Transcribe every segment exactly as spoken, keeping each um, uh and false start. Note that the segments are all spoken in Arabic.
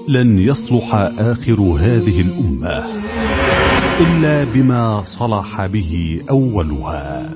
لن يصلح آخر هذه الأمة إلا بما صلح به أولها.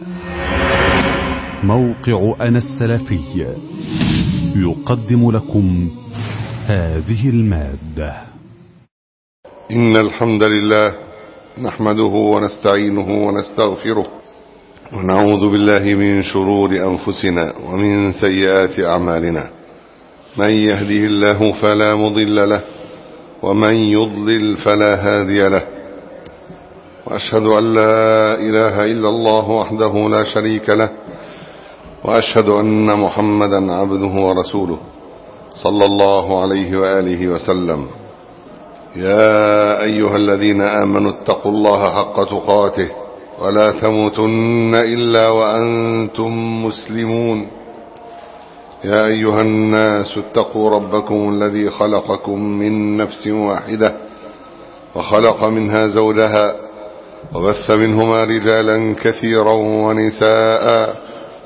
موقع أنا السلفي يقدم لكم هذه المادة. إن الحمد لله نحمده ونستعينه ونستغفره ونعوذ بالله من شرور أنفسنا ومن سيئات أعمالنا. من يهده الله فلا مضل له ومن يضلل فلا هادي له، وأشهد أن لا إله إلا الله وحده لا شريك له، وأشهد أن محمدا عبده ورسوله صلى الله عليه وآله وسلم. يا أيها الذين آمنوا اتقوا الله حق تقاته ولا تموتن إلا وأنتم مسلمون. يا أيها الناس اتقوا ربكم الذي خلقكم من نفس واحدة وخلق منها زوجها وبث منهما رجالا كثيرا ونساء،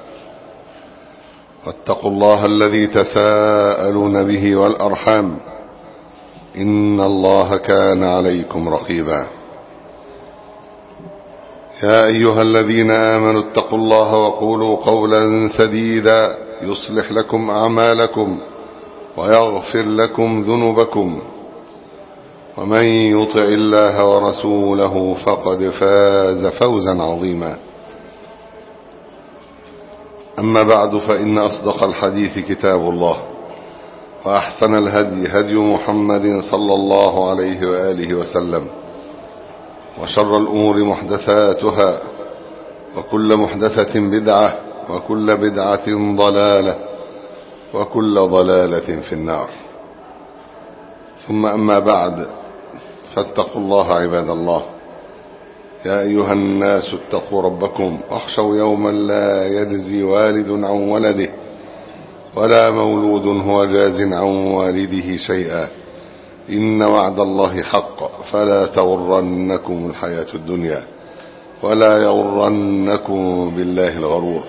واتقوا الله الذي تساءلون به والأرحام إن الله كان عليكم رقيبا. يا أيها الذين آمنوا اتقوا الله وقولوا قولا سديدا يصلح لكم أعمالكم ويغفر لكم ذنوبكم، ومن يطع الله ورسوله فقد فاز فوزا عظيما. أما بعد، فإن أصدق الحديث كتاب الله، وأحسن الهدي هدي محمد صلى الله عليه وآله وسلم، وشر الأمور محدثاتها، وكل محدثة بدعة، وكل بدعة ضلالة، وكل ضلالة في النار. ثم أما بعد، فاتقوا الله عباد الله. يا أيها الناس اتقوا ربكم واخشوا يوما لا يجزي والد عن ولده ولا مولود هو جاز عن والده شيئا، إن وعد الله حق، فلا تغرنكم الحياة الدنيا ولا يغرنكم بالله الغرور.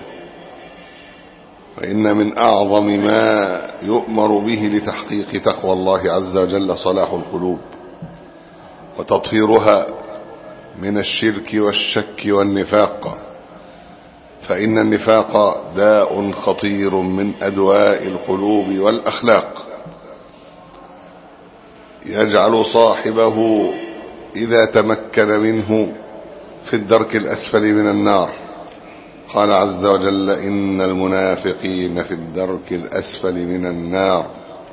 فإن من أعظم ما يؤمر به لتحقيق تقوى الله عز وجل صلاح القلوب وتطهيرها من الشرك والشك والنفاق، فإن النفاق داء خطير من أدواء القلوب والأخلاق، يجعل صاحبه إذا تمكن منه في الدرك الأسفل من النار. قال عز وجل: إن المنافقين في الدرك الأسفل من النار.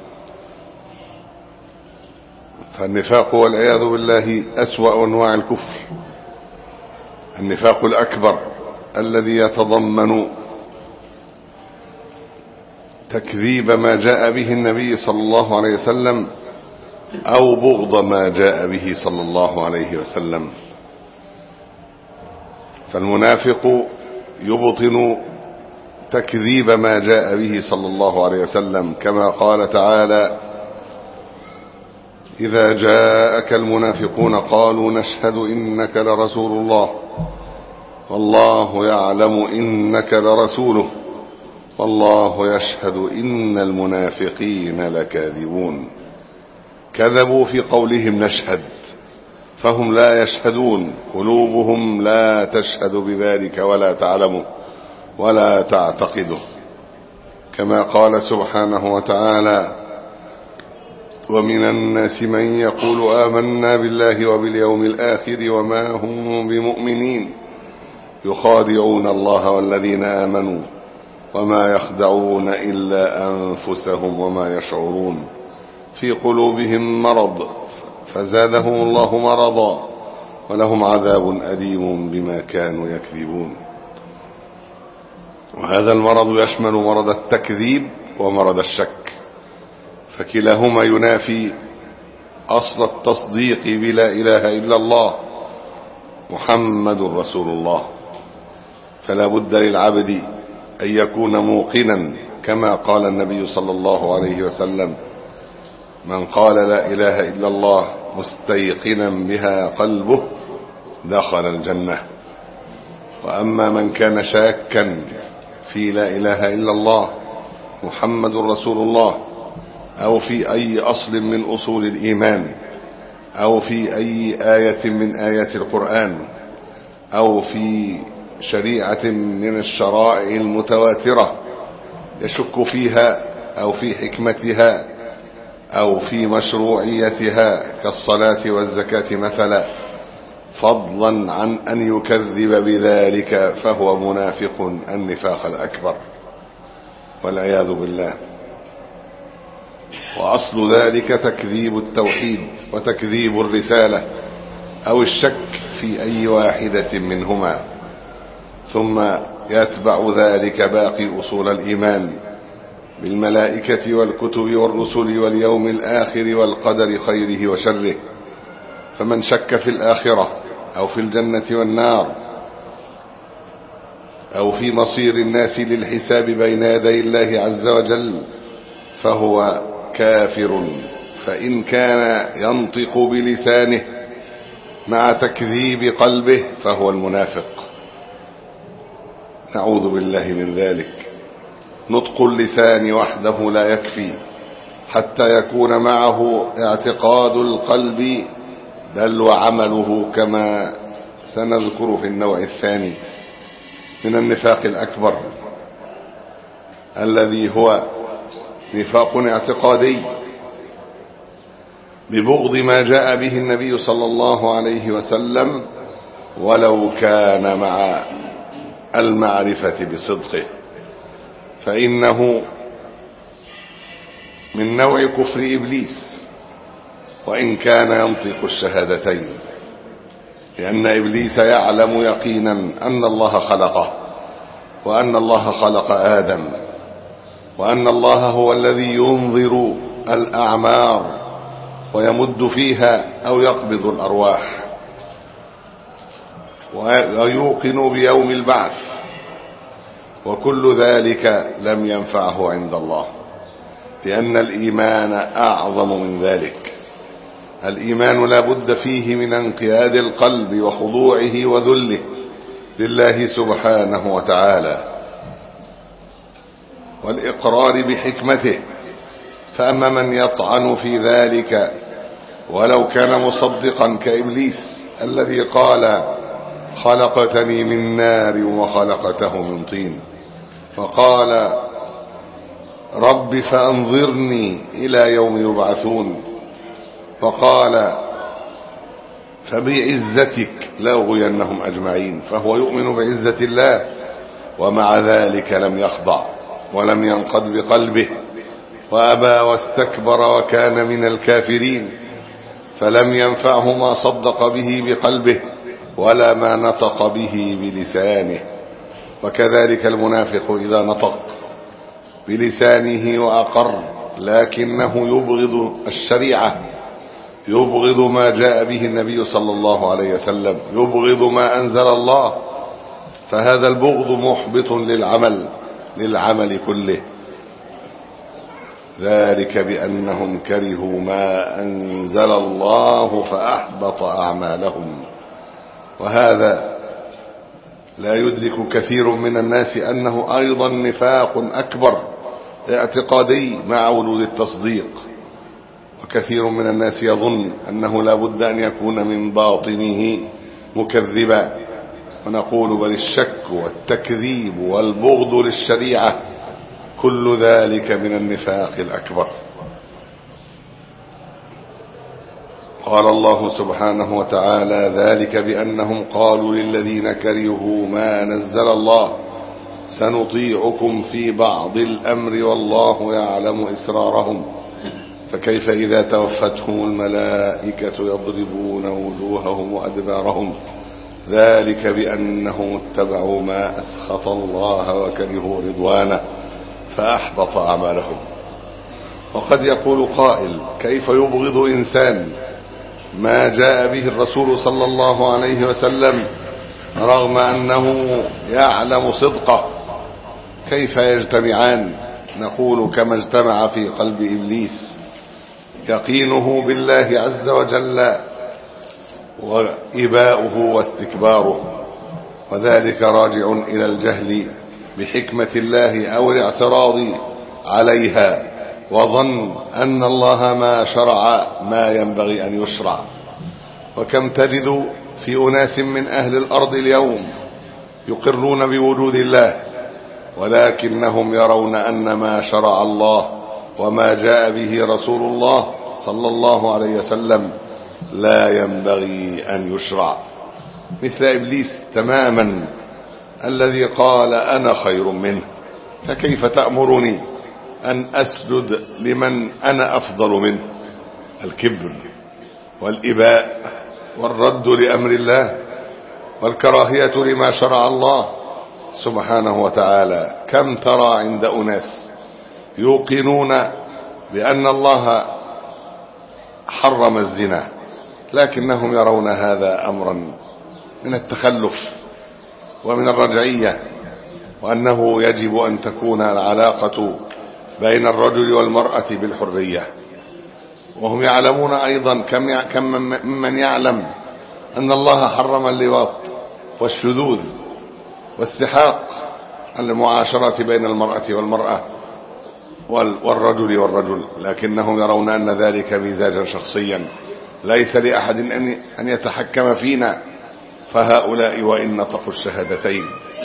فالنفاق والعياذ بالله أسوأ أنواع الكفر، النفاق الأكبر الذي يتضمن تكذيب ما جاء به النبي صلى الله عليه وسلم أو بغض ما جاء به صلى الله عليه وسلم. فالمنافق يبطن تكذيب ما جاء به صلى الله عليه وسلم، كما قال تعالى: إذا جاءك المنافقون قالوا نشهد إنك لرسول الله والله يعلم إنك لرسوله والله يشهد إن المنافقين لكاذبون. كذبوا في قولهم نشهد، فهم لا يشهدون، قلوبهم لا تشهد بذلك ولا تعلمه ولا تعتقده، كما قال سبحانه وتعالى: ومن الناس من يقول آمنا بالله وباليوم الآخر وما هم بمؤمنين يخادعون الله والذين آمنوا وما يخدعون إلا أنفسهم وما يشعرون في قلوبهم مرض فزادهم الله مرضا ولهم عذاب أليم بما كانوا يكذبون. وهذا المرض يشمل مرض التكذيب ومرض الشك، فكلاهما ينافي أصل التصديق بلا إله إلا الله محمد رسول الله. فلا بد للعبد أن يكون موقنا، كما قال النبي صلى الله عليه وسلم: من قال لا إله إلا الله مستيقنا بها قلبه دخل الجنة. وأما من كان شاكا في لا إله إلا الله محمد رسول الله أو في أي أصل من أصول الإيمان، أو في أي آية من آيات القرآن، أو في شريعة من الشرائع المتواترة يشك فيها أو في حكمتها أو في مشروعيتها كالصلاة والزكاة مثلا، فضلا عن أن يكذب بذلك، فهو منافق النفاق الأكبر والعياذ بالله. وأصل ذلك تكذيب التوحيد وتكذيب الرسالة أو الشك في أي واحدة منهما، ثم يتبع ذلك باقي أصول الإيمان بالملائكة والكتب والرسل واليوم الآخر والقدر خيره وشره. فمن شك في الآخرة أو في الجنة والنار أو في مصير الناس للحساب بين يدي الله عز وجل فهو كافر، فإن كان ينطق بلسانه مع تكذيب قلبه فهو المنافق، نعوذ بالله من ذلك. نطق اللسان وحده لا يكفي حتى يكون معه اعتقاد القلب بل وعمله، كما سنذكر في النوع الثاني من النفاق الأكبر الذي هو نفاق اعتقادي ببغض ما جاء به النبي صلى الله عليه وسلم ولو كان مع المعرفة بصدقه، فإنه من نوع كفر إبليس وإن كان ينطق الشهادتين، لأن إبليس يعلم يقينا أن الله خلقه وأن الله خلق آدم وأن الله هو الذي ينظر الأعمار ويمد فيها أو يقبض الأرواح، ويوقن بيوم البعث، وكل ذلك لم ينفعه عند الله، لأن الإيمان أعظم من ذلك. الإيمان لا بد فيه من انقياد القلب وخضوعه وذله لله سبحانه وتعالى والإقرار بحكمته. فأما من يطعن في ذلك ولو كان مصدقا كإبليس الذي قال خلقتني من نار وخلقته من طين، فقال رب فأنظرني إلى يوم يبعثون، فقال فبعزتك لأغوينهم أجمعين، فهو يؤمن بعزة الله ومع ذلك لم يخضع ولم ينقض بقلبه وأبى واستكبر وكان من الكافرين، فلم ينفعه ما صدق به بقلبه ولا ما نطق به بلسانه. وكذلك المنافق إذا نطق بلسانه وأقر لكنه يبغض الشريعة، يبغض ما جاء به النبي صلى الله عليه وسلم، يبغض ما أنزل الله، فهذا البغض محبط للعمل للعمل كله، ذلك بأنهم كرهوا ما أنزل الله فأحبط أعمالهم. وهذا لا يدرك كثير من الناس أنه أيضا نفاق أكبر اعتقادي مع ولود التصديق، وكثير من الناس يظن أنه لا بد أن يكون من باطنه مكذبا، ونقول بل الشك والتكذيب والبغض للشريعة كل ذلك من النفاق الأكبر. قال الله سبحانه وتعالى ذلك بأنهم قالوا للذين كرهوا ما نزل الله سنطيعكم في بعض الأمر والله يعلم إسرارهم فكيف إذا توفتهم الملائكة يضربون وجوههم وأدبارهم ذلك بأنهم اتبعوا ما أسخط الله وكرهوا رضوانه فأحبط أعمالهم. وقد يقول قائل كيف يبغض إنسان ما جاء به الرسول صلى الله عليه وسلم رغم أنه يعلم صدقه؟ كيف يجتمعان؟ نقول كما اجتمع في قلب إبليس يقينه بالله عز وجل وإباؤه واستكباره، وذلك راجع إلى الجهل بحكمة الله أو الاعتراض عليها وظن أن الله ما شرع ما ينبغي أن يشرع. وكم تجد في أناس من أهل الأرض اليوم يقرون بوجود الله، ولكنهم يرون أن ما شرع الله وما جاء به رسول الله صلى الله عليه وسلم لا ينبغي أن يشرع، مثل إبليس تماما الذي قال أنا خير منه، فكيف تأمرني أن أسجد لمن أنا أفضل منه؟ الكبر والإباء والرد لأمر الله والكراهية لما شرع الله سبحانه وتعالى. كم ترى عند أناس يوقنون بأن الله حرم الزنا، لكنهم يرون هذا أمرا من التخلف ومن الرجعية، وأنه يجب أن تكون العلاقة بين الرجل والمرأة بالحرية. وهم يعلمون أيضا كم ممن يعلم أن الله حرم اللواط والشذوذ والسحاق، المعاشرة بين المرأة والمرأة والرجل والرجل، لكنهم يرون أن ذلك مزاجا شخصيا ليس لأحد أن يتحكم فينا. فهؤلاء وإن نطقوا الشهادتين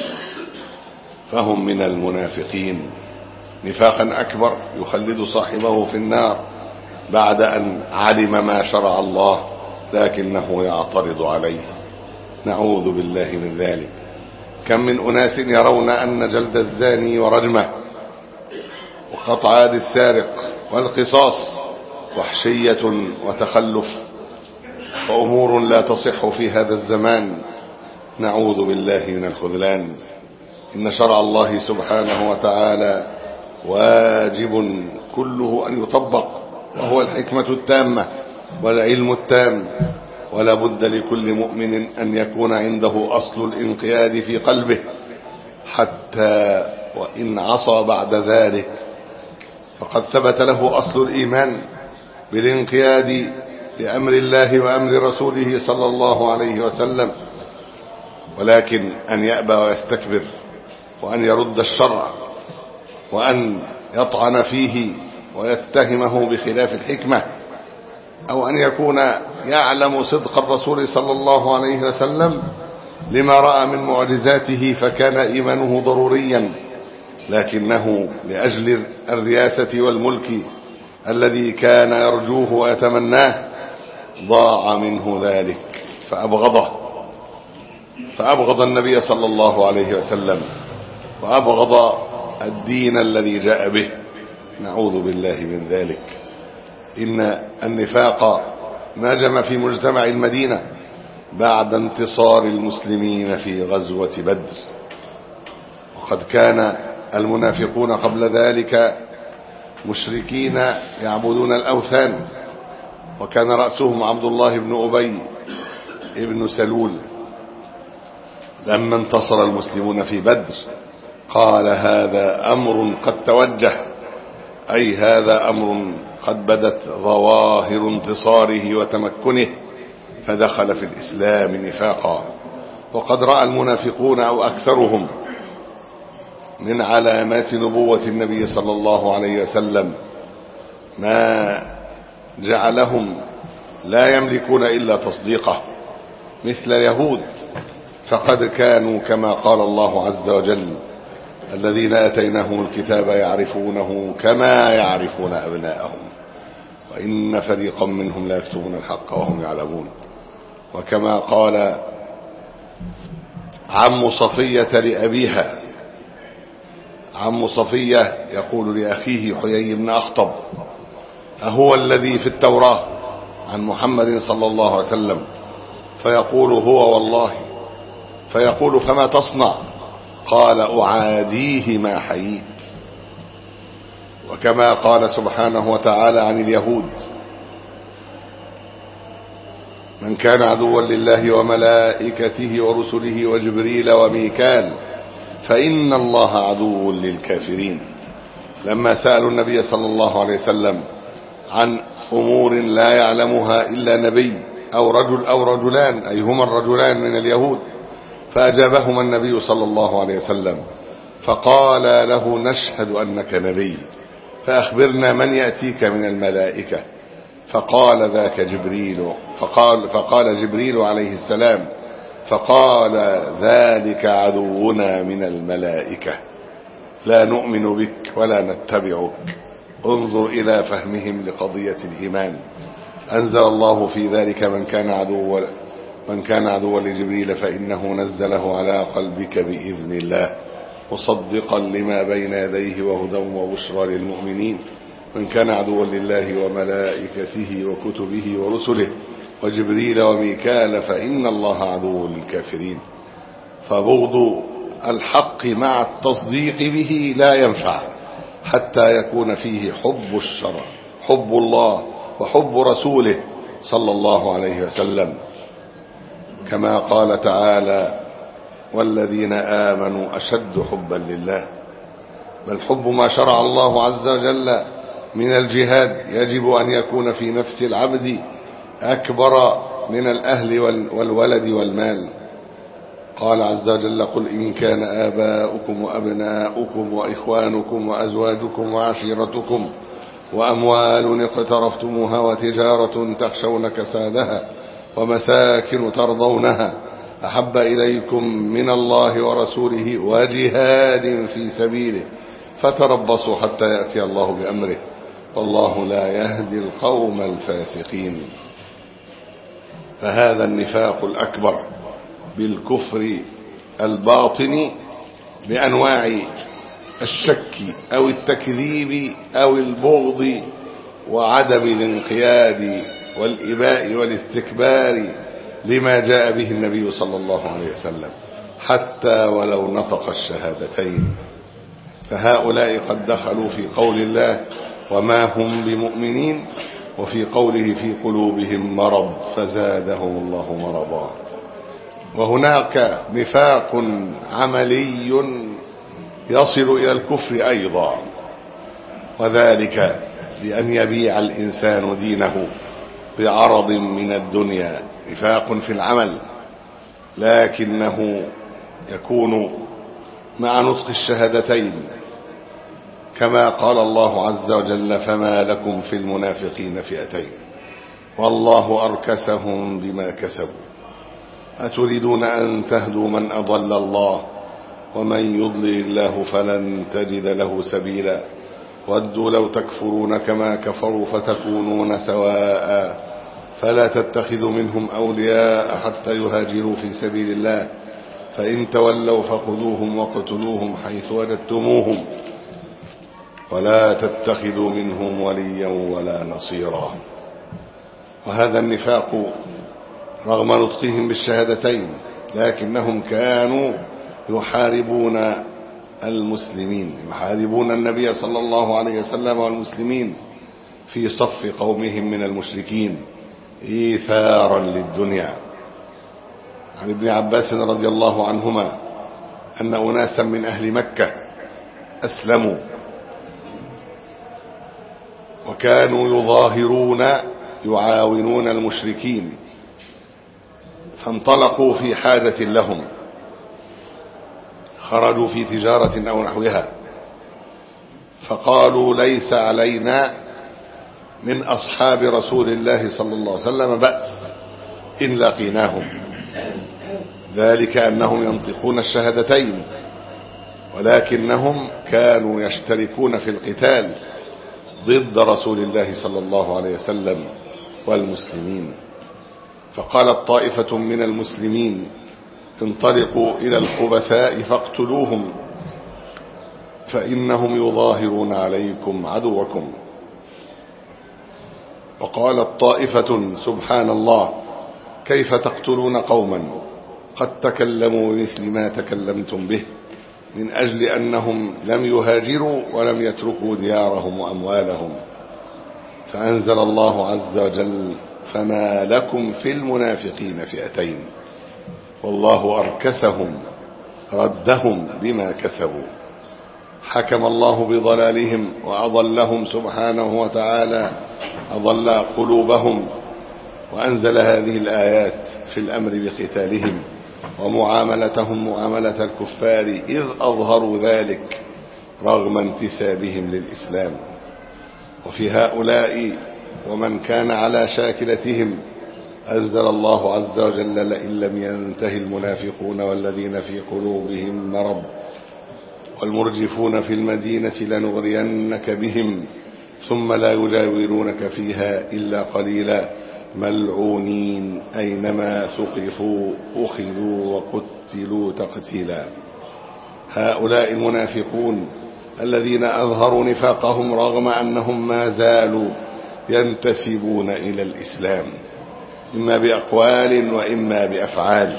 فهم من المنافقين نفاقا أكبر يخلد صاحبه في النار بعد أن علم ما شرع الله لكنه يعترض عليه. نعوذ بالله من ذلك. كم من أناس يرون أن جلد الزاني ورجمه وقطع يد السارق والقصاص وحشية وتخلف وأمور لا تصح في هذا الزمان. نعوذ بالله من الخذلان. إن شرع الله سبحانه وتعالى واجب كله أن يطبق، وهو الحكمة التامة والعلم التام، ولا بد لكل مؤمن أن يكون عنده أصل الانقياد في قلبه، حتى وإن عصى بعد ذلك فقد ثبت له أصل الإيمان بالانقياد لأمر الله وأمر رسوله صلى الله عليه وسلم. ولكن أن يأبى ويستكبر وأن يرد الشرع وأن يطعن فيه ويتهمه بخلاف الحكمة، أو أن يكون يعلم صدق الرسول صلى الله عليه وسلم لما رأى من معجزاته فكان إيمانه ضروريا، لكنه لأجل الرياسة والملك الذي كان يرجوه ويتمناه ضاع منه ذلك فأبغضه فأبغض النبي صلى الله عليه وسلم وأبغض الدين الذي جاء به. نعوذ بالله من ذلك. إن النفاق نجم في مجتمع المدينة بعد انتصار المسلمين في غزوة بدر، وقد كان المنافقون قبل ذلك مشركين يعبدون الأوثان، وكان رأسهم عبد الله بن أبي ابن سلول. لما انتصر المسلمون في بدر قال هذا أمر قد توجه، أي هذا أمر قد بدت ظواهر انتصاره وتمكنه، فدخل في الإسلام نفاقا. وقد رأى المنافقون أو أكثرهم من علامات نبوة النبي صلى الله عليه وسلم ما جعلهم لا يملكون إلا تصديقه، مثل اليهود، فقد كانوا كما قال الله عز وجل الذين آتيناهم الكتاب يعرفونه كما يعرفون أبناءهم وإن فريقا منهم لا يكتبون الحق وهم يعلمون. وكما قال عم صفية لأبيها، عم صفية يقول لأخيه حيي بن أخطب أهو الذي في التوراة عن محمد صلى الله عليه وسلم؟ فيقول هو والله. فيقول فما تصنع؟ قال أعاديه ما حييت. وكما قال سبحانه وتعالى عن اليهود من كان عدوا لله وملائكته ورسله وجبريل وميكال فإن الله عدو للكافرين، لما سألوا النبي صلى الله عليه وسلم عن أمور لا يعلمها إلا نبي أو رجل أو رجلان، أي هما الرجلان من اليهود، فأجابهما النبي صلى الله عليه وسلم فقال له نشهد أنك نبي، فأخبرنا من يأتيك من الملائكة. فقال ذاك جبريل فقال, فقال جبريل عليه السلام فقال ذلك عدونا من الملائكة، لا نؤمن بك ولا نتبعك. انظر إلى فهمهم لقضية الإيمان. أنزل الله في ذلك من كان عدوا من كان عدوا لجبريل فإنه نزله على قلبك بإذن الله مصدقا لما بين يديه وهدى وبشرى للمؤمنين. من كان عدوا لله وملائكته وكتبه ورسله وجبريل وميكال فإن الله عدو للكافرين. فبغض الحق مع التصديق به لا ينفع حتى يكون فيه حب الشرع، حب الله وحب رسوله صلى الله عليه وسلم، كما قال تعالى والذين آمنوا أشد حبا لله. بل حب ما شرع الله عز وجل من الجهاد يجب أن يكون في نفس العبد أكبر من الأهل والولد والمال. قال عز وجل قل إن كان آباؤكم وأبناؤكم وإخوانكم وأزواجكم وعشيرتكم وأموال اقترفتموها وتجارة تخشون كسادها ومساكن ترضونها أحب إليكم من الله ورسوله وجهاد في سبيله فتربصوا حتى يأتي الله بأمره والله لا يهدي القوم الفاسقين. فهذا النفاق الأكبر بالكفر الباطن بأنواع الشك أو التكذيب أو البغض وعدم الانقياد والإباء والاستكبار لما جاء به النبي صلى الله عليه وسلم حتى ولو نطق الشهادتين. فهؤلاء قد دخلوا في قول الله وما هم بمؤمنين وفي قوله في قلوبهم مرض فزادهم الله مرضا. وهناك نفاق عملي يصل إلى الكفر أيضا، وذلك بأن يبيع الإنسان دينه بعرض من الدنيا. نفاق في العمل لكنه يكون مع نطق الشهادتين كما قال الله عز وجل فما لكم في المنافقين فئتين والله أركسهم بما كسبوا أتريدون أن تهدوا من أضل الله ومن يضلل الله فلن تجد له سبيلا ودوا لو تكفرون كما كفروا فتكونون سواء فلا تتخذوا منهم أولياء حتى يهاجروا في سبيل الله فإن تولوا فخذوهم وقتلوهم حيث وجدتموهم ولا تتخذوا منهم وليا ولا نصيرا. وهذا النفاق رغم نطقهم بالشهادتين لكنهم كانوا يحاربون المسلمين، يحاربون النبي صلى الله عليه وسلم والمسلمين في صف قومهم من المشركين إيثارا للدنيا. عن ابن عباس رضي الله عنهما أن أناسا من أهل مكة أسلموا وكانوا يظاهرون يعاونون المشركين فانطلقوا في حاجة لهم، خرجوا في تجارة أو نحوها فقالوا ليس علينا من أصحاب رسول الله صلى الله عليه وسلم بأس إن لقيناهم، ذلك أنهم ينطقون الشهادتين ولكنهم كانوا يشتركون في القتال ضد رسول الله صلى الله عليه وسلم والمسلمين. فقالت طائفة من المسلمين انطلقوا إلى الخبثاء فاقتلوهم فإنهم يظاهرون عليكم عدوكم. وقالت طائفة سبحان الله كيف تقتلون قوما قد تكلموا بمثل ما تكلمتم به من أجل أنهم لم يهاجروا ولم يتركوا ديارهم وأموالهم. فأنزل الله عز وجل فما لكم في المنافقين فئتين والله أركسهم ردهم بما كسبوا. حكم الله بضلالهم وأضلهم سبحانه وتعالى، أضل قلوبهم، وأنزل هذه الآيات في الأمر بقتالهم ومعاملتهم معاملة الكفار إذ أظهروا ذلك رغم انتسابهم للإسلام. وفي هؤلاء ومن كان على شاكلتهم أنزل الله عز وجل: لئن لم ينتهي المنافقون والذين في قلوبهم مرض والمرجفون في المدينة لنغرينك بهم ثم لا يجاورونك فيها إلا قليلا ملعونين أينما ثقفوا أخذوا وقتلوا تقتيلا. هؤلاء المنافقون الذين أظهروا نفاقهم رغم أنهم ما زالوا ينتسبون إلى الإسلام، إما بأقوال وإما بأفعال.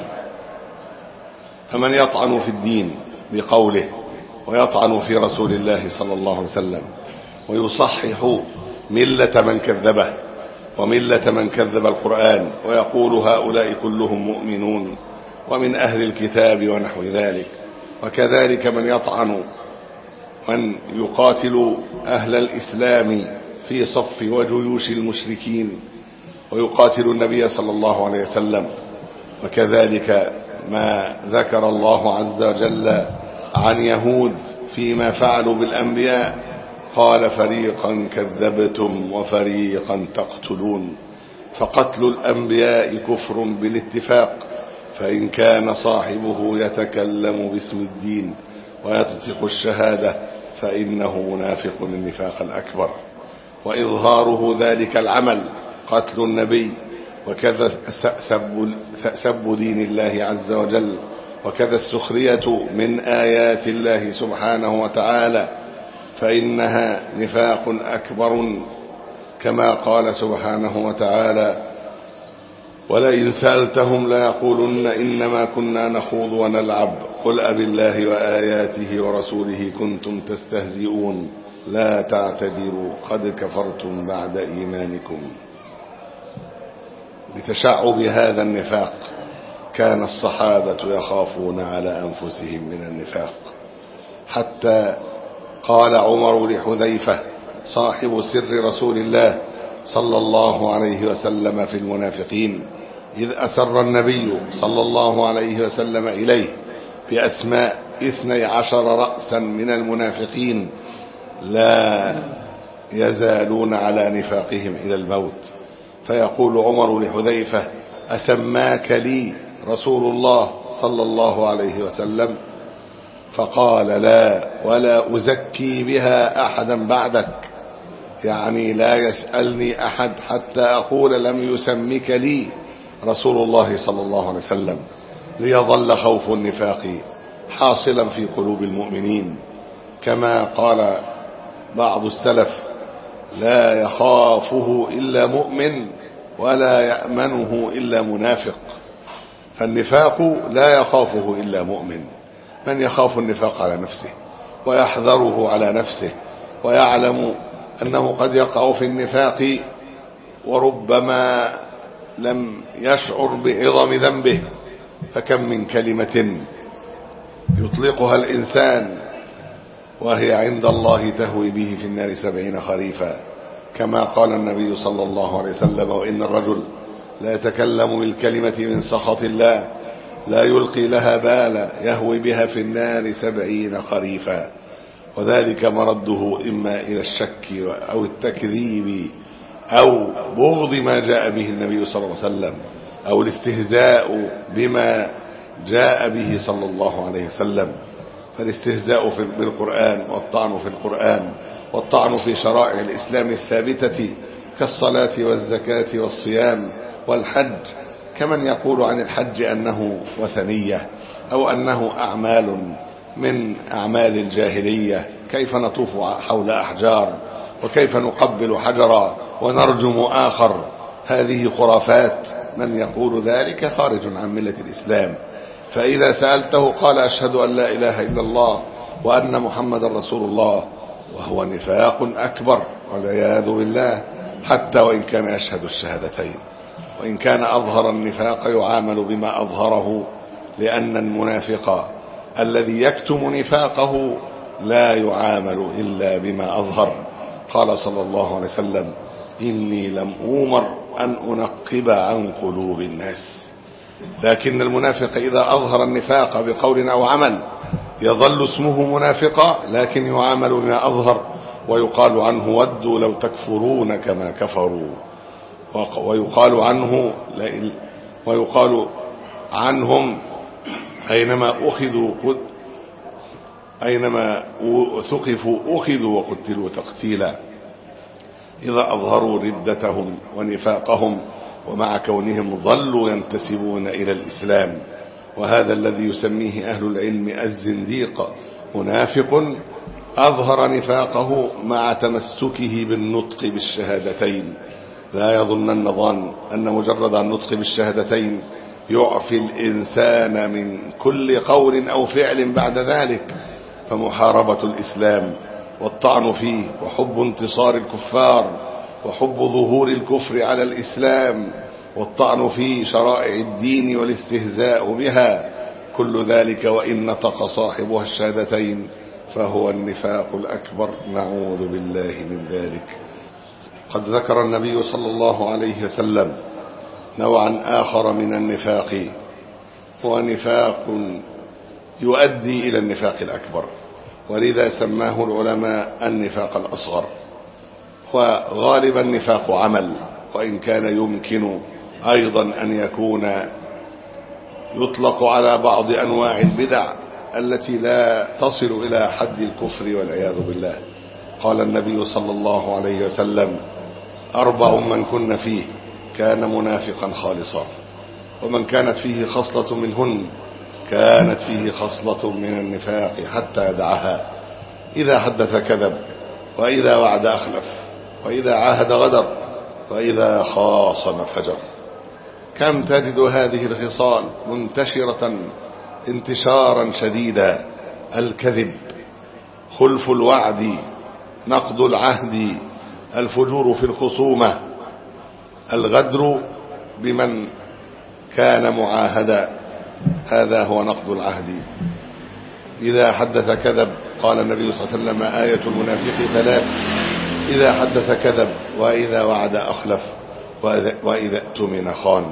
فمن يطعن في الدين بقوله ويطعن في رسول الله صلى الله عليه وسلم ويصحح ملة من كذبه وملة من كذب القرآن ويقول هؤلاء كلهم مؤمنون ومن أهل الكتاب ونحو ذلك، وكذلك من يطعن من يقاتل أهل الإسلام في صف وجيوش المشركين ويقاتل النبي صلى الله عليه وسلم، وكذلك ما ذكر الله عز وجل عن يهود فيما فعلوا بالأنبياء، قال: فريقا كذبتم وفريقا تقتلون. فقتل الأنبياء كفر بالاتفاق، فإن كان صاحبه يتكلم باسم الدين وينطق الشهادة فإنه منافق النفاق الأكبر، وإظهاره ذلك العمل قتل النبي، وكذا سب, سب دين الله عز وجل، وكذا السخرية من آيات الله سبحانه وتعالى، فإنها نفاق أكبر، كما قال سبحانه وتعالى: ولئن سألتهم ليقولن إنما كنا نخوض ونلعب قل أبالله وآياته ورسوله كنتم تستهزئون لا تعتذروا قد كفرتم بعد إيمانكم. لتشعب هذا النفاق كان الصحابة يخافون على أنفسهم من النفاق، حتى قال عمر لحذيفة صاحب سر رسول الله صلى الله عليه وسلم في المنافقين إذ أسر النبي صلى الله عليه وسلم إليه بأسماء اثني عشر رأسا من المنافقين لا يزالون على نفاقهم إلى الموت، فيقول عمر لحذيفة: أسماك لي رسول الله صلى الله عليه وسلم؟ فقال: لا، ولا أزكي بها أحدا بعدك، يعني لا يسألني أحد حتى أقول لم يسمك لي رسول الله صلى الله عليه وسلم، ليظل خوف النفاق حاصلا في قلوب المؤمنين، كما قال بعض السلف: لا يخافه إلا مؤمن ولا يأمنه إلا منافق. فالنفاق لا يخافه إلا مؤمن، من يخاف النفاق على نفسه ويحذره على نفسه ويعلم أنه قد يقع في النفاق وربما لم يشعر بعظم ذنبه، فكم من كلمة يطلقها الإنسان وهي عند الله تهوي به في النار سبعين خريفا، كما قال النبي صلى الله عليه وسلم: وإن الرجل لا يتكلم بالكلمة من سخط الله لا يلقي لها بالا يهوي بها في النار سبعين خريفا. وذلك مرده إما إلى الشك أو التكذيب أو بغض ما جاء به النبي صلى الله عليه وسلم أو الاستهزاء بما جاء به صلى الله عليه وسلم. فالاستهزاء بالقرآن والطعن في القرآن والطعن في شرائع الإسلام الثابتة كالصلاة والزكاة والصيام والحج، كمن يقول عن الحج أنه وثنية أو أنه أعمال من أعمال الجاهلية، كيف نطوف حول أحجار وكيف نقبل حجرا ونرجم آخر، هذه خرافات. من يقول ذلك خارج عن ملة الإسلام. فإذا سألته قال: أشهد أن لا إله إلا الله وأن محمد رسول الله، وهو نفاق أكبر والعياذ بالله، حتى وإن كان يشهد الشهادتين، وإن كان أظهر النفاق يعامل بما أظهره، لأن المنافق الذي يكتم نفاقه لا يعامل إلا بما أظهر. قال صلى الله عليه وسلم: إني لم أؤمر أن أنقب عن قلوب الناس. لكن المنافق إذا أظهر النفاق بقول أو عمل يظل اسمه منافقا، لكن يعامل بما أظهر ويقال عنه ودوا لو تكفرون كما كفروا، ويقال عنه ويقال عنهم أينما أخذوا قد أينما ثقفوا أخذوا وقتلوا تقتيلا، إذا أظهروا ردتهم ونفاقهم ومع كونهم ظلوا ينتسبون إلى الإسلام. وهذا الذي يسميه أهل العلم الزنديق منافق أظهر نفاقه مع تمسكه بالنطق بالشهادتين. لا يظنن ظان أن مجرد النطق بالشهادتين يعفي الإنسان من كل قول أو فعل بعد ذلك، فمحاربة الإسلام والطعن فيه وحب انتصار الكفار وحب ظهور الكفر على الإسلام والطعن في شرائع الدين والاستهزاء بها، كل ذلك وإن نطق صاحبها الشهادتين فهو النفاق الأكبر، نعوذ بالله من ذلك. قد ذكر النبي صلى الله عليه وسلم نوعا آخر من النفاق، هو نفاق يؤدي إلى النفاق الأكبر، ولذا سماه العلماء النفاق الأصغر. وغالبا النفاق عمل، وإن كان يمكن أيضا أن يكون يطلق على بعض أنواع البدع التي لا تصل إلى حد الكفر والعياذ بالله. قال النبي صلى الله عليه وسلم: أربع من كن فيه كان منافقا خالصا، ومن كانت فيه خصلة منهن كانت فيه خصلة من النفاق حتى يدعها: إذا حدث كذب، وإذا وعد أخلف، وإذا عاهد غدر، وإذا خاصم فجر. كم تجد هذه الخصال منتشرة انتشارا شديدا: الكذب، خلف الوعد، نقض العهد، الفجور في الخصومة، الغدر بمن كان معاهدا، هذا هو نقض العهد. إذا حدث كذب، قال النبي صلى الله عليه وسلم: آية المنافق ثلاث: إذا حدث كذب، وإذا وعد أخلف، وإذا اؤتمن خان.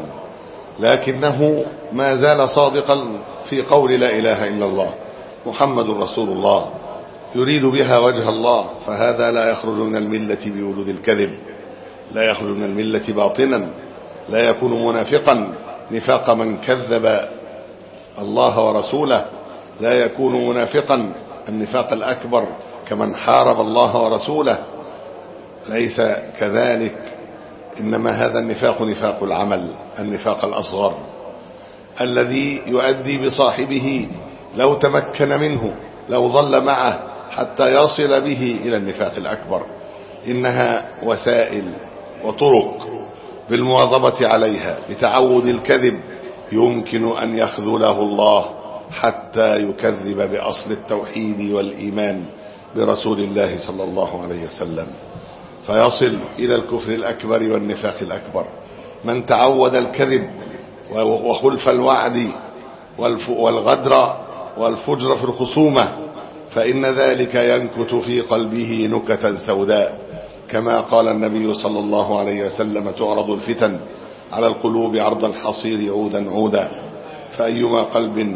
لكنه ما زال صادقا في قول لا إله إلا الله محمد رسول الله، يريد بها وجه الله، فهذا لا يخرج من الملة بوجود الكذب، لا يخرج من الملة باطنا، لا يكون منافقا نفاق من كذب الله ورسوله، لا يكون منافقا النفاق الأكبر كمن حارب الله ورسوله، ليس كذلك. إنما هذا النفاق نفاق العمل، النفاق الأصغر الذي يؤدي بصاحبه لو تمكن منه، لو ظل معه حتى يصل به إلى النفاق الأكبر. إنها وسائل وطرق بالمواظبة عليها بتعود الكذب يمكن أن يخذله الله حتى يكذب بأصل التوحيد والإيمان برسول الله صلى الله عليه وسلم، فيصل إلى الكفر الأكبر والنفاق الأكبر. من تعود الكذب وخلف الوعد والغدر والفجر في الخصومة فإن ذلك ينكت في قلبه نكتا سوداء، كما قال النبي صلى الله عليه وسلم: تعرض الفتن على القلوب عرض الحصير عودا عودا، فأيما قلب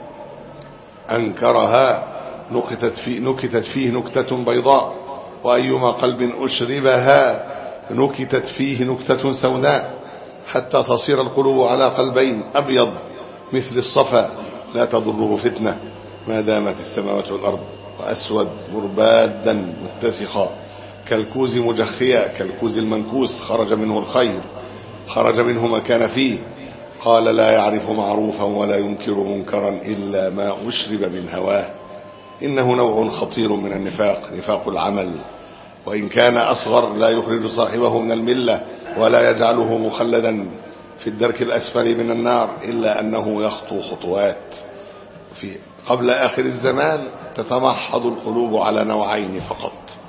أنكرها نكتت فيه, نكتت فيه نكتة بيضاء، وأيما قلب أشربها نكتت فيه نكتة سوداء، حتى تصير القلوب على قلبين: أبيض مثل الصفا لا تضره فتنة ما دامت السماوات والأرض، وأسود مربادا متسخا كالكوز مجخيا، كالكوز المنكوس خرج منه الخير، خرج منه ما كان فيه. قال: لا يعرف معروفا ولا ينكر منكرا إلا ما أشرب من هواه. إنه نوع خطير من النفاق، نفاق العمل، وإن كان أصغر لا يخرج صاحبه من الملة ولا يجعله مخلدا في الدرك الأسفل من النار، إلا أنه يخطو خطوات. في قبل آخر الزمان تتمحض القلوب على نوعين فقط: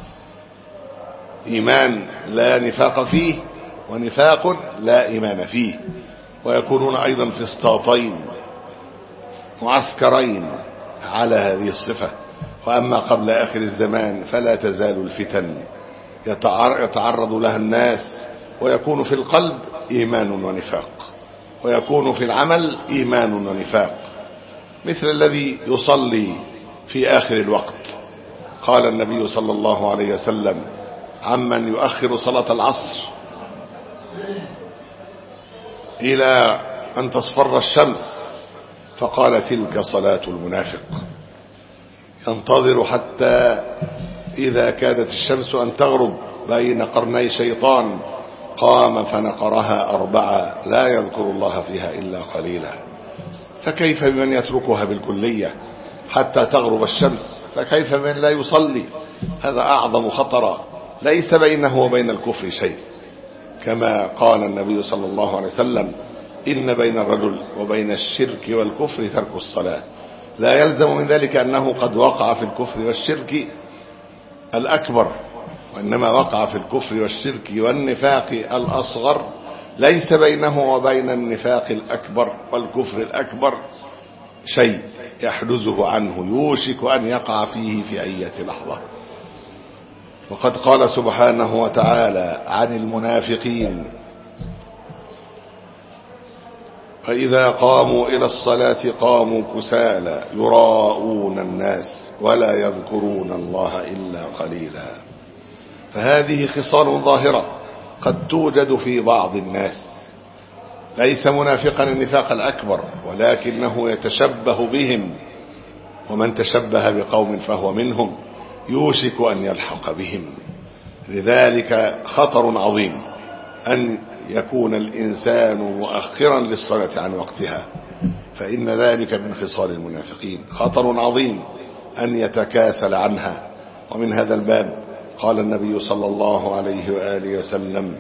إيمان لا نفاق فيه، ونفاق لا إيمان فيه، ويكونون أيضا في اسطاطين معسكرين على هذه الصفة. وأما قبل آخر الزمان فلا تزال الفتن يتعرض لها الناس، ويكون في القلب إيمان ونفاق، ويكون في العمل إيمان ونفاق، مثل الذي يصلي في آخر الوقت قال النبي صلى الله عليه وسلم عمن يؤخر صلاة العصر إلى أن تصفر الشمس، فقال تلك صلاة المنافق، ينتظر حتى إذا كادت الشمس أن تغرب بين قرني شيطان قام فنقرها أربعة لا يذكر الله فيها إلا قليلا. فكيف بمن يتركها بالكلية حتى تغرب الشمس؟ فكيف بمن لا يصلي؟ هذا أعظم خطرا، ليس بينه وبين الكفر شيء، كما قال النبي صلى الله عليه وسلم إن بين الرجل وبين الشرك والكفر ترك الصلاة. لا يلزم من ذلك أنه قد وقع في الكفر والشرك الأكبر، وإنما وقع في الكفر والشرك والنفاق الأصغر، ليس بينه وبين النفاق الأكبر والكفر الأكبر شيء يحجزه عنه، يوشك أن يقع فيه في أي لحظة. وقد قال سبحانه وتعالى عن المنافقين فإذا قاموا إلى الصلاة قاموا كسالى يراءون الناس ولا يذكرون الله إلا قليلا. فهذه خصال ظاهرة قد توجد في بعض الناس، ليس منافقا النفاق الأكبر، ولكنه يتشبه بهم، ومن تشبه بقوم فهو منهم، يوشك أن يلحق بهم. لذلك خطر عظيم أن يكون الإنسان مؤخرا للصلاة عن وقتها، فإن ذلك من خصال المنافقين. خطر عظيم أن يتكاسل عنها. ومن هذا الباب قال النبي صلى الله عليه وآله وسلم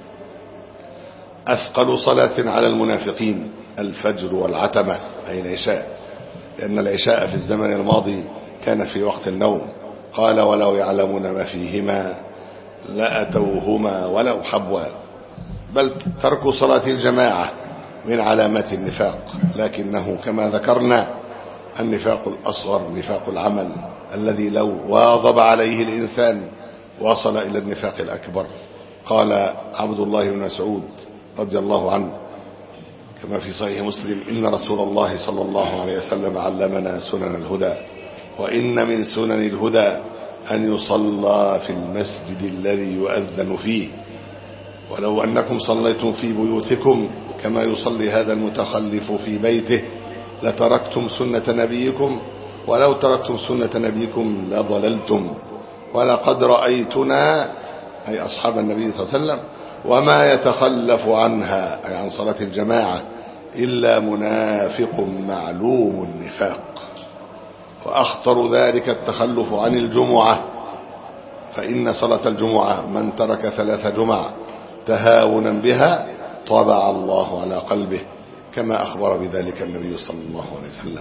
أثقل صلاة على المنافقين الفجر والعتمة، أي العشاء، لأن العشاء في الزمن الماضي كان في وقت النوم. قال ولو يعلمون ما فيهما لأتوهما ولو حبوا. بل ترك صلاة الجماعة من علامات النفاق، لكنه كما ذكرنا النفاق الأصغر نفاق العمل الذي لو واظب عليه الإنسان وصل إلى النفاق الأكبر. قال عبد الله بن مسعود رضي الله عنه كما في صحيح مسلم إن رسول الله صلى الله عليه وسلم علمنا سنن الهدى، وإن من سنن الهدى أن يصلى في المسجد الذي يؤذن فيه، ولو أنكم صليتم في بيوتكم كما يصلي هذا المتخلف في بيته لتركتم سنة نبيكم، ولو تركتم سنة نبيكم لضللتم، ولقد رأيتنا أي أصحاب النبي صلى الله عليه وسلم وما يتخلف عنها أي عن صلاة الجماعة إلا منافق معلوم النفاق. وأخطر ذلك التخلف عن الجمعة، فإن صلاة الجمعة من ترك ثلاث جمع تهاونا بها طبع الله على قلبه، كما أخبر بذلك النبي صلى الله عليه وسلم.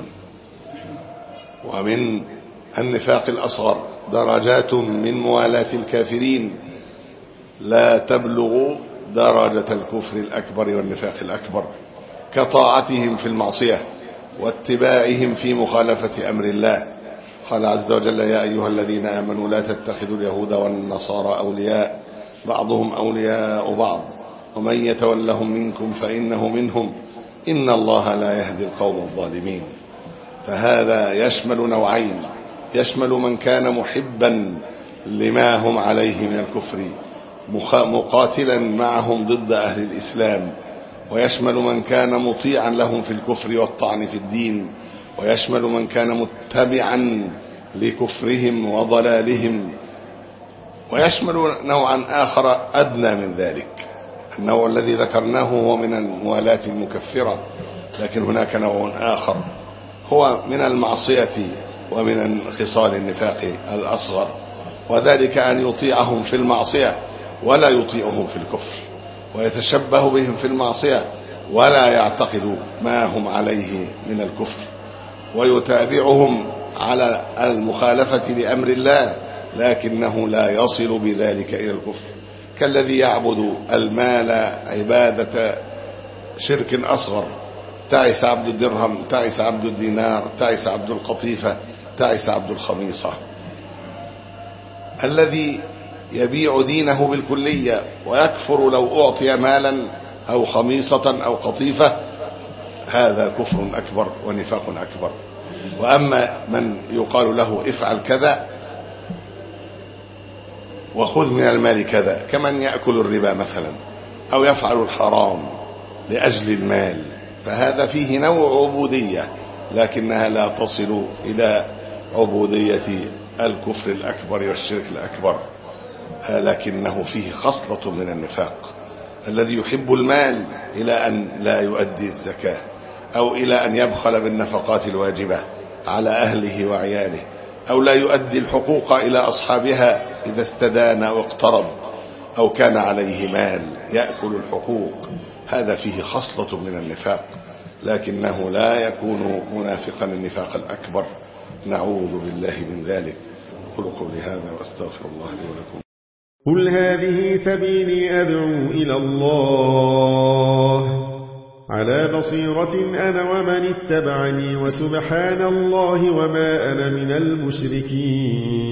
ومن النفاق الأصغر درجات من موالاة الكافرين لا تبلغ درجة الكفر الأكبر والنفاق الأكبر، كطاعتهم في المعصية واتباعهم في مخالفة أمر الله. قال عز وجل يا أيها الذين آمنوا لا تتخذوا اليهود والنصارى أولياء بعضهم أولياء بعض ومن يتولهم منكم فإنه منهم إن الله لا يهدي القوم الظالمين. فهذا يشمل نوعين، يشمل من كان محبا لما هم عليه من الكفر مقاتلا معهم ضد أهل الإسلام، ويشمل من كان مطيعا لهم في الكفر والطعن في الدين، ويشمل من كان متبعا لكفرهم وضلالهم، ويشمل نوعا آخر أدنى من ذلك. النوع الذي ذكرناه هو من الموالاة المكفرة، لكن هناك نوع آخر هو من المعصية ومن خصال النفاق الأصغر، وذلك أن يطيعهم في المعصية ولا يطيعهم في الكفر، ويتشبه بهم في المعصية ولا يعتقد ما هم عليه من الكفر، ويتابعهم على المخالفة لأمر الله لكنه لا يصل بذلك إلى الكفر، كالذي يعبد المال عبادة شرك أصغر، تعس عبد الدرهم، تعس عبد الدينار، تعس عبد القطيفة، تعس عبد الخميصة. الذي يبيع دينه بالكلية ويكفر لو أعطي مالا أو خميصة أو قطيفة، هذا كفر أكبر ونفاق أكبر. وأما من يقال له افعل كذا وخذ من المال كذا، كمن يأكل الربا مثلا أو يفعل الحرام لأجل المال، فهذا فيه نوع عبودية لكنها لا تصل إلى عبودية الكفر الأكبر والشرك الأكبر، لكنه فيه خصلة من النفاق. الذي يحب المال إلى أن لا يؤدي الزكاة أو إلى أن يبخل بالنفقات الواجبة على أهله وعياله أو لا يؤدي الحقوق إلى أصحابها إذا استدان واقترض أو كان عليه مال يأكل الحقوق، هذا فيه خصلة من النفاق، لكنه لا يكون منافقا النفاق الأكبر، نعوذ بالله من ذلك. أقول قولي هذا وأستغفر الله لي ولكم. قل هذه سبيلي أدعو إلى الله على بصيرة أنا ومن اتبعني وسبحان الله وما أنا من المشركين.